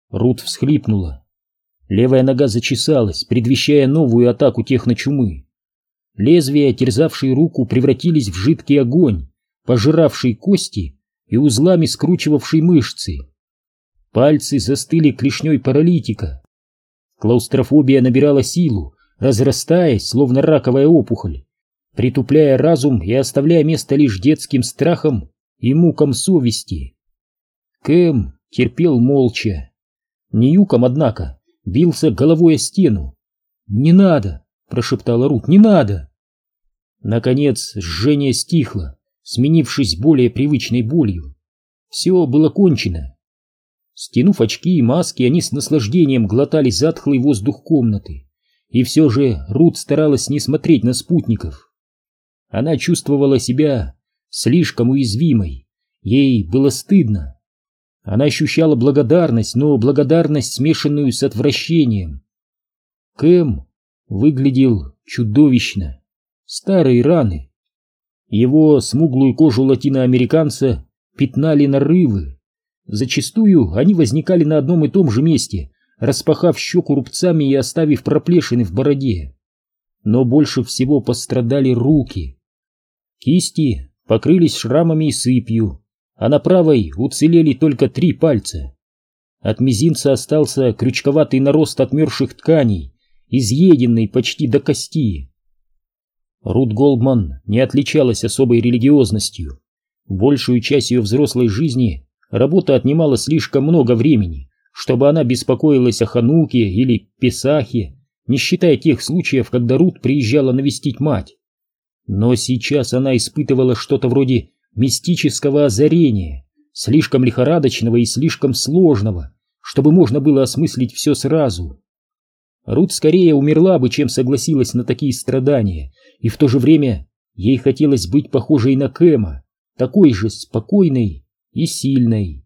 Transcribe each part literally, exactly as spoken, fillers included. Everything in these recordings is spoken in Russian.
Рут всхлипнула. Левая нога зачесалась, предвещая новую атаку техночумы. Лезвия, терзавшие руку, превратились в жидкий огонь, пожиравший кости и узлами скручивавший мышцы. Пальцы застыли клешней паралитика. Клаустрофобия набирала силу, разрастаясь, словно раковая опухоль, притупляя разум и оставляя место лишь детским страхам и мукам совести. Кэм терпел молча. Ньюком, однако, бился головой о стену. «Не надо!» — прошептала Рут. «Не надо!» Наконец жжение стихло, сменившись более привычной болью. Все было кончено. Стянув очки и маски, они с наслаждением глотали затхлый воздух комнаты. И все же Рут старалась не смотреть на спутников. Она чувствовала себя слишком уязвимой. Ей было стыдно. Она ощущала благодарность, но благодарность, смешанную с отвращением. Кэм выглядел чудовищно. Старые раны. Его смуглую кожу латиноамериканца пятнали нарывы. Зачастую они возникали на одном и том же месте, распахав щеку рубцами и оставив проплешины в бороде. Но больше всего пострадали руки. Кисти покрылись шрамами и сыпью, а на правой уцелели только три пальца. От мизинца остался крючковатый нарост отмерших тканей, изъеденный почти до кости. Рут Голдман не отличалась особой религиозностью. Большую часть ее взрослой жизни работа отнимала слишком много времени, чтобы она беспокоилась о Хануке или Песахе, не считая тех случаев, когда Рут приезжала навестить мать. Но сейчас она испытывала что-то вроде мистического озарения, слишком лихорадочного и слишком сложного, чтобы можно было осмыслить все сразу. Рут скорее умерла бы, чем согласилась на такие страдания, и в то же время ей хотелось быть похожей на Кэма, такой же спокойной и сильной.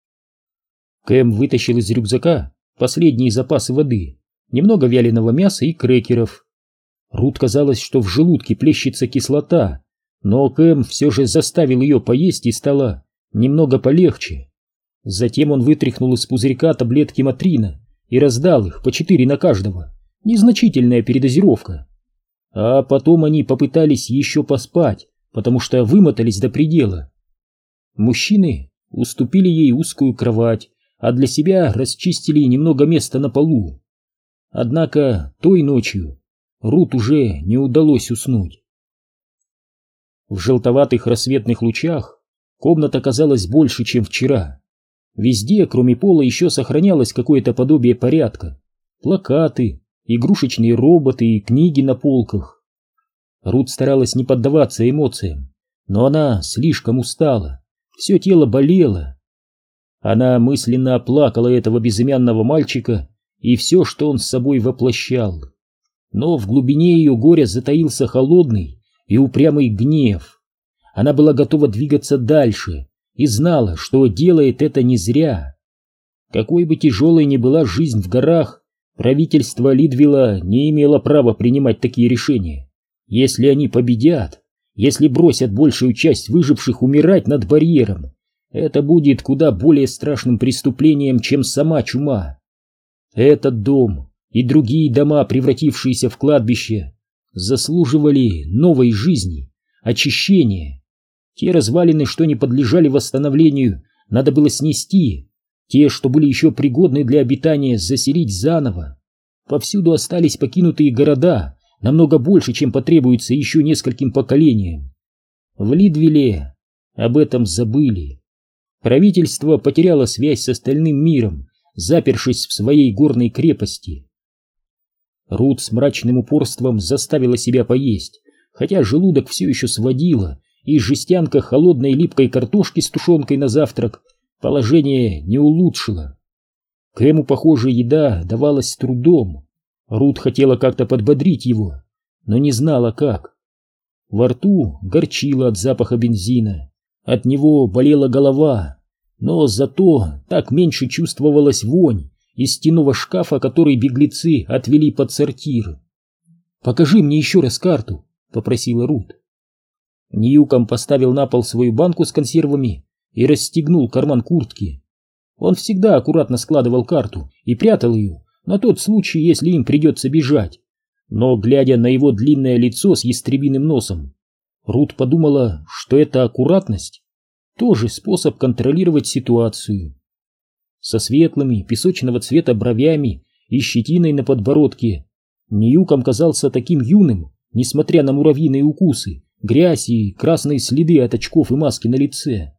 Кэм вытащил из рюкзака последние запасы воды, немного вяленого мяса и крекеров. Рут казалось, что в желудке плещется кислота, но Кэм все же заставил ее поесть и стало немного полегче. Затем он вытряхнул из пузырька таблетки Мотрина и раздал их по четыре на каждого. Незначительная передозировка. А потом они попытались еще поспать, потому что вымотались до предела. Мужчины уступили ей узкую кровать, а для себя расчистили немного места на полу. Однако той ночью Рут уже не удалось уснуть. В желтоватых рассветных лучах комната казалась больше, чем вчера. Везде, кроме пола, еще сохранялось какое-то подобие порядка. Плакаты, игрушечные роботы и книги на полках. Рут старалась не поддаваться эмоциям, но она слишком устала, все тело болело. Она мысленно оплакала этого безымянного мальчика и все, что он с собой воплощал. Но в глубине ее горя затаился холодный и упрямый гнев. Она была готова двигаться дальше и знала, что делает это не зря. Какой бы тяжелой ни была жизнь в горах, правительство Лидвилла не имело права принимать такие решения. Если они победят, если бросят большую часть выживших умирать над барьером, это будет куда более страшным преступлением, чем сама чума. Этот дом и другие дома, превратившиеся в кладбище, заслуживали новой жизни, очищения. Те развалины, что не подлежали восстановлению, надо было снести. Те, что были еще пригодны для обитания, заселить заново. Повсюду остались покинутые города, намного больше, чем потребуется еще нескольким поколениям. В Лидвилле об этом забыли. Правительство потеряло связь с остальным миром, запершись в своей горной крепости. Рут с мрачным упорством заставила себя поесть, хотя желудок все еще сводило, и жестянка холодной липкой картошки с тушенкой на завтрак положение не улучшила. Кэму, похоже, еда давалась с трудом. Рут хотела как-то подбодрить его, но не знала как. Во рту горчило от запаха бензина, от него болела голова, но зато так меньше чувствовалась вонь из стенного шкафа, который беглецы отвели под сортир. «Покажи мне еще раз карту», — попросила Рут. Ньюком поставил на пол свою банку с консервами и расстегнул карман куртки. Он всегда аккуратно складывал карту и прятал ее на тот случай, если им придется бежать. Но, глядя на его длинное лицо с ястребиным носом, Рут подумала, что эта аккуратность тоже способ контролировать ситуацию. Со светлыми, песочного цвета бровями и щетиной на подбородке Ньюком казался таким юным, несмотря на муравьиные укусы, грязь и красные следы от очков и маски на лице.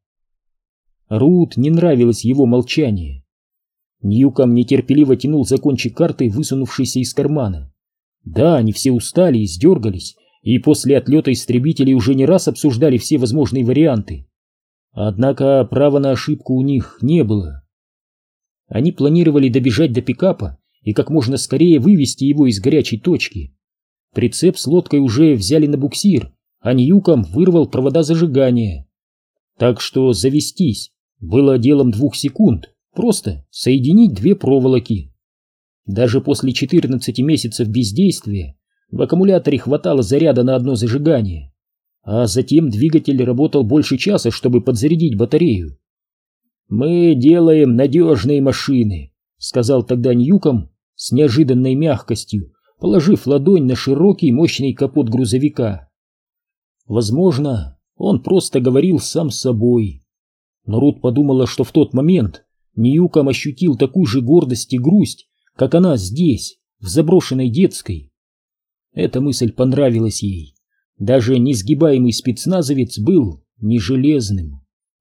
Рут не нравилось его молчание. Ньюком нетерпеливо тянул за кончик карты, высунувшейся из кармана. Да, они все устали и сдергались, и после отлета истребителей уже не раз обсуждали все возможные варианты. Однако права на ошибку у них не было. Они планировали добежать до пикапа и как можно скорее вывести его из горячей точки. Прицеп с лодкой уже взяли на буксир, а Ньюком вырвал провода зажигания. Так что завестись было делом двух секунд, просто соединить две проволоки. Даже после четырнадцати месяцев бездействия в аккумуляторе хватало заряда на одно зажигание, а затем двигатель работал больше часа, чтобы подзарядить батарею. «Мы делаем надежные машины», — сказал тогда Ньюком с неожиданной мягкостью, положив ладонь на широкий мощный капот грузовика. Возможно, он просто говорил сам с собой. Но Рут подумала, что в тот момент Ньюком ощутил такую же гордость и грусть, как она здесь, в заброшенной детской. Эта мысль понравилась ей. Даже несгибаемый спецназовец был не железным.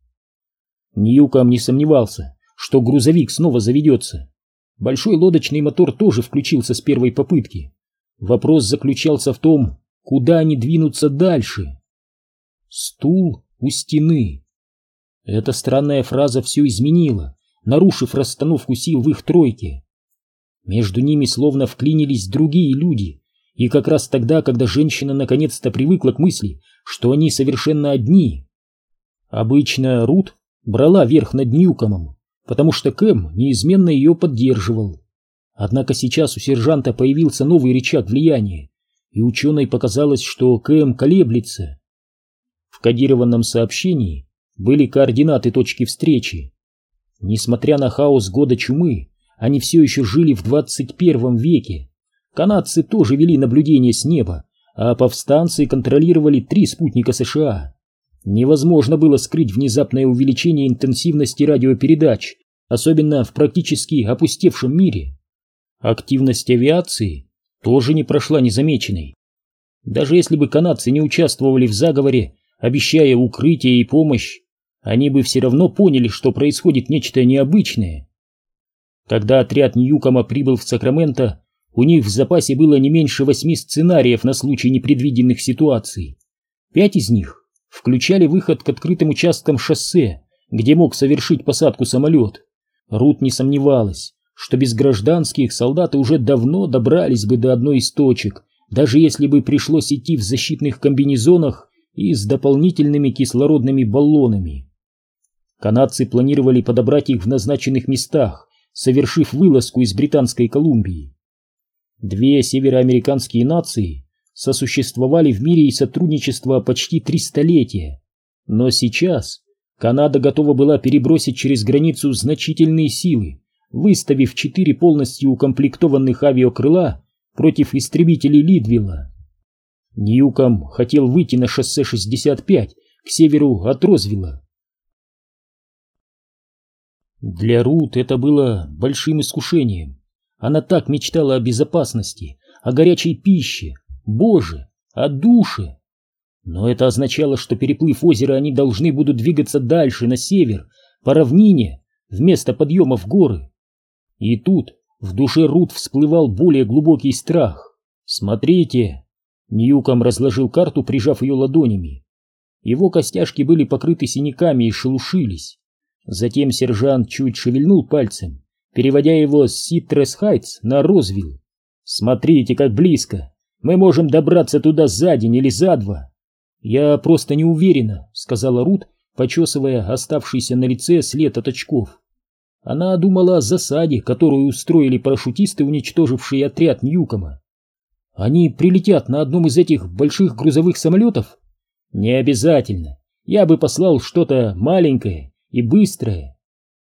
Ньюком не сомневался, что грузовик снова заведется. Большой лодочный мотор тоже включился с первой попытки. Вопрос заключался в том, куда они двинутся дальше. Стул у стены. Эта странная фраза все изменила, нарушив расстановку сил в их тройке. Между ними словно вклинились другие люди, и как раз тогда, когда женщина наконец-то привыкла к мысли, что они совершенно одни. Обычно Рут брала верх над Ньюкомом, потому что Кэм неизменно ее поддерживал. Однако сейчас у сержанта появился новый рычаг влияния, и ученой показалось, что Кэм колеблется. В кодированном сообщении были координаты точки встречи. Несмотря на хаос года чумы, они все еще жили в двадцать первом веке. Канадцы тоже вели наблюдение с неба, а повстанцы контролировали три спутника США. Невозможно было скрыть внезапное увеличение интенсивности радиопередач, особенно в практически опустевшем мире. Активность авиации тоже не прошла незамеченной. Даже если бы канадцы не участвовали в заговоре, обещая укрытие и помощь, они бы все равно поняли, что происходит нечто необычное. Когда отряд Ньюкома прибыл в Сакраменто, у них в запасе было не меньше восьми сценариев на случай непредвиденных ситуаций. Пять из них включали выход к открытым участкам шоссе, где мог совершить посадку самолет. Рут не сомневалась, что без гражданских солдаты уже давно добрались бы до одной из точек, даже если бы пришлось идти в защитных комбинезонах и с дополнительными кислородными баллонами. Канадцы планировали подобрать их в назначенных местах, совершив вылазку из Британской Колумбии. Две североамериканские нации сосуществовали в мире и сотрудничество почти три столетия, но сейчас Канада готова была перебросить через границу значительные силы, выставив четыре полностью укомплектованных авиакрыла против истребителей Лидвилла. Ньюком хотел выйти на шоссе шестьдесят пять к северу от Розвилла. Для Рут это было большим искушением. Она так мечтала о безопасности, о горячей пище, Боже, о душе. Но это означало, что, переплыв озеро, они должны будут двигаться дальше, на север, по равнине, вместо подъема в горы. И тут в душе Рут всплывал более глубокий страх. «Смотрите!» Ньюком разложил карту, прижав ее ладонями. Его костяшки были покрыты синяками и шелушились. Затем сержант чуть шевельнул пальцем, переводя его с Ситрес-Хайтс на Розвилл. «Смотрите, как близко! Мы можем добраться туда за день или за два!» «Я просто не уверена», — сказала Рут, почесывая оставшийся на лице след от очков. Она думала о засаде, которую устроили парашютисты, уничтожившие отряд Ньюкома. «Они прилетят на одном из этих больших грузовых самолетов?» «Не обязательно. Я бы послал что-то маленькое и быстрое».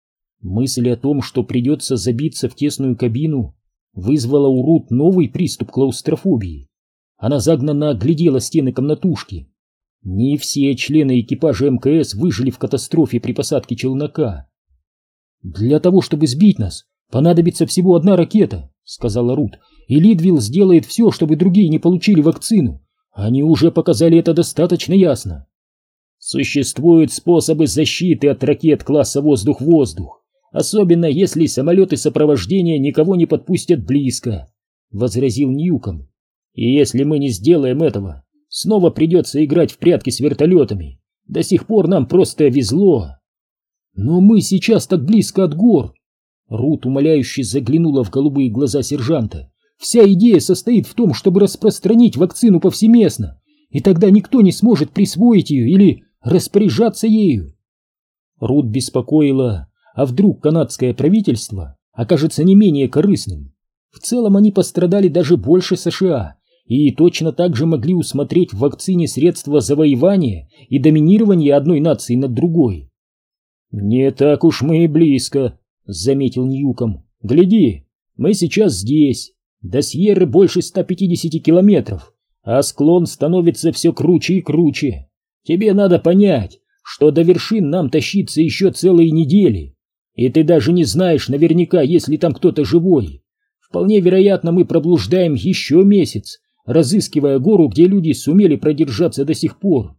Мысль о том, что придется забиться в тесную кабину, вызвала у Рут новый приступ клаустрофобии. Она загнанно оглядела стены комнатушки. Не все члены экипажа эм ка эс выжили в катастрофе при посадке челнока. «Для того, чтобы сбить нас, понадобится всего одна ракета», — сказала Рут, «и Лидвилл сделает все, чтобы другие не получили вакцину. Они уже показали это достаточно ясно». «Существуют способы защиты от ракет класса воздух-воздух, особенно если самолеты сопровождения никого не подпустят близко», — возразил Ньюком. «И если мы не сделаем этого, снова придется играть в прятки с вертолетами. До сих пор нам просто везло». «Но мы сейчас так близко от гор!» Рут умоляюще заглянула в голубые глаза сержанта. «Вся идея состоит в том, чтобы распространить вакцину повсеместно, и тогда никто не сможет присвоить ее или распоряжаться ею». Рут беспокоила, а вдруг канадское правительство окажется не менее корыстным. В целом они пострадали даже больше США, и точно так же могли усмотреть в вакцине средства завоевания и доминирования одной нации над другой. «Не так уж мы и близко», — заметил Ньюком. «Гляди, мы сейчас здесь. До Сьерры больше ста пятидесяти километров, а склон становится все круче и круче. Тебе надо понять, что до вершин нам тащиться еще целые недели, и ты даже не знаешь наверняка, есть ли там кто-то живой. Вполне вероятно, мы проблуждаем еще месяц, разыскивая гору, где люди сумели продержаться до сих пор».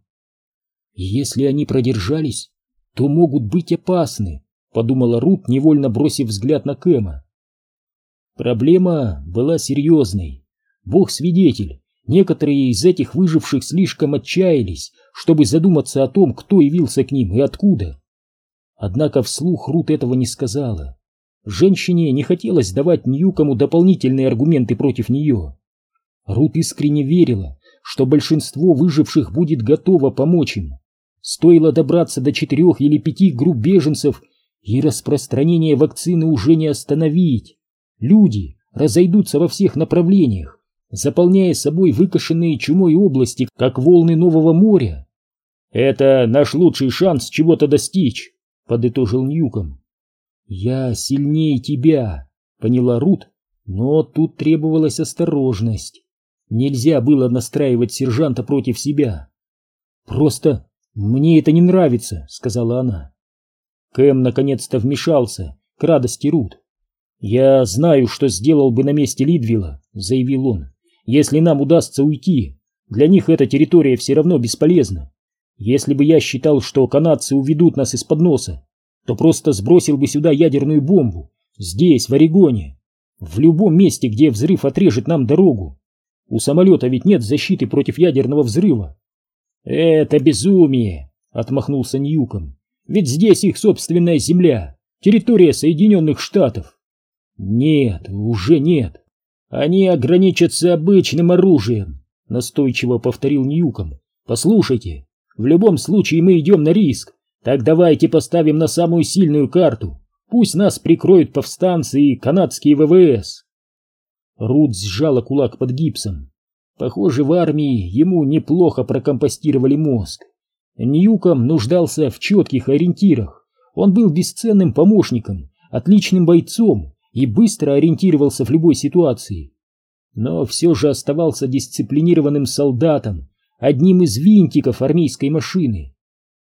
«Если они продержались, то могут быть опасны», — подумала Рут, невольно бросив взгляд на Кэма. Проблема была серьезной. Бог свидетель, некоторые из этих выживших слишком отчаялись, чтобы задуматься о том, кто явился к ним и откуда. Однако вслух Рут этого не сказала. Женщине не хотелось давать Ньюкому дополнительные аргументы против нее. Рут искренне верила, что большинство выживших будет готово помочь им. Стоило добраться до четырех или пяти групп беженцев, и распространение вакцины уже не остановить. Люди разойдутся во всех направлениях, заполняя собой выкошенные чумой области, как волны нового моря. «Это наш лучший шанс чего-то достичь», — подытожил Ньюком. «Я сильнее тебя», — поняла Рут, но тут требовалась осторожность. Нельзя было настраивать сержанта против себя. «Просто мне это не нравится», — сказала она. Кэм наконец-то вмешался, к радости Рут. «Я знаю, что сделал бы на месте Лидвилла», — заявил он, — «если нам удастся уйти. Для них эта территория все равно бесполезна. Если бы я считал, что канадцы уведут нас из-под носа, то просто сбросил бы сюда ядерную бомбу, здесь, в Орегоне, в любом месте, где взрыв отрежет нам дорогу. У самолета ведь нет защиты против ядерного взрыва». «Это безумие», — отмахнулся Ньюком. «Ведь здесь их собственная земля, территория Соединенных Штатов». «Нет, уже нет. Они ограничатся обычным оружием», — настойчиво повторил Ньюком. «Послушайте, в любом случае мы идем на риск. Так давайте поставим на самую сильную карту. Пусть нас прикроют повстанцы и канадские вэ вэ эс». Рут сжала кулак под гипсом. Похоже, в армии ему неплохо прокомпостировали мозг. Ньюком нуждался в четких ориентирах. Он был бесценным помощником, отличным бойцом и быстро ориентировался в любой ситуации. Но все же оставался дисциплинированным солдатом, одним из винтиков армейской машины.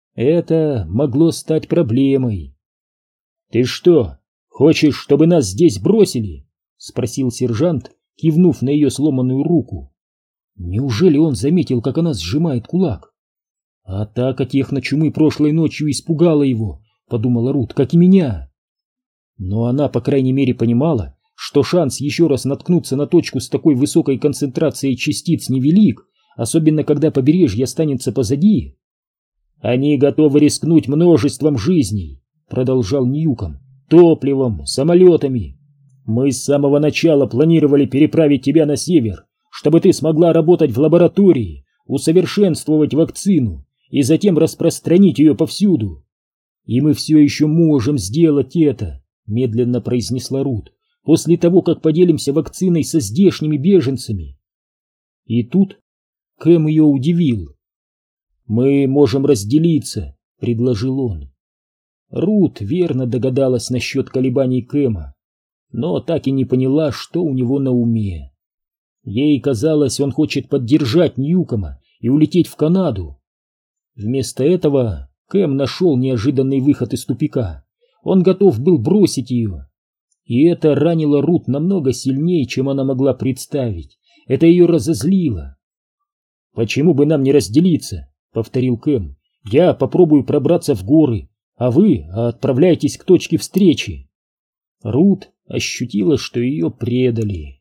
Это могло стать проблемой. «Ты что, хочешь, чтобы нас здесь бросили?» — спросил сержант, кивнув на ее сломанную руку. Неужели он заметил, как она сжимает кулак? «Атака техночумы прошлой ночью испугала его», — подумала Рут, — «как и меня». Но она, по крайней мере, понимала, что шанс еще раз наткнуться на точку с такой высокой концентрацией частиц невелик, особенно когда побережье останется позади. «Они готовы рискнуть множеством жизней», — продолжал Ньюком, — «топливом, самолетами. Мы с самого начала планировали переправить тебя на север, чтобы ты смогла работать в лаборатории, усовершенствовать вакцину и затем распространить ее повсюду. И мы все еще можем сделать это», — медленно произнесла Рут, — «после того, как поделимся вакциной со здешними беженцами». И тут Кэм ее удивил. «Мы можем разделиться», — предложил он. Рут верно догадалась насчет колебаний Кэма, но так и не поняла, что у него на уме. Ей казалось, он хочет поддержать Ньюкома и улететь в Канаду. Вместо этого Кэм нашел неожиданный выход из тупика. Он готов был бросить ее. И это ранило Рут намного сильнее, чем она могла представить. Это ее разозлило. «Почему бы нам не разделиться?» — повторил Кэм. «Я попробую пробраться в горы, а вы отправляйтесь к точке встречи». Рут ощутила, что ее предали.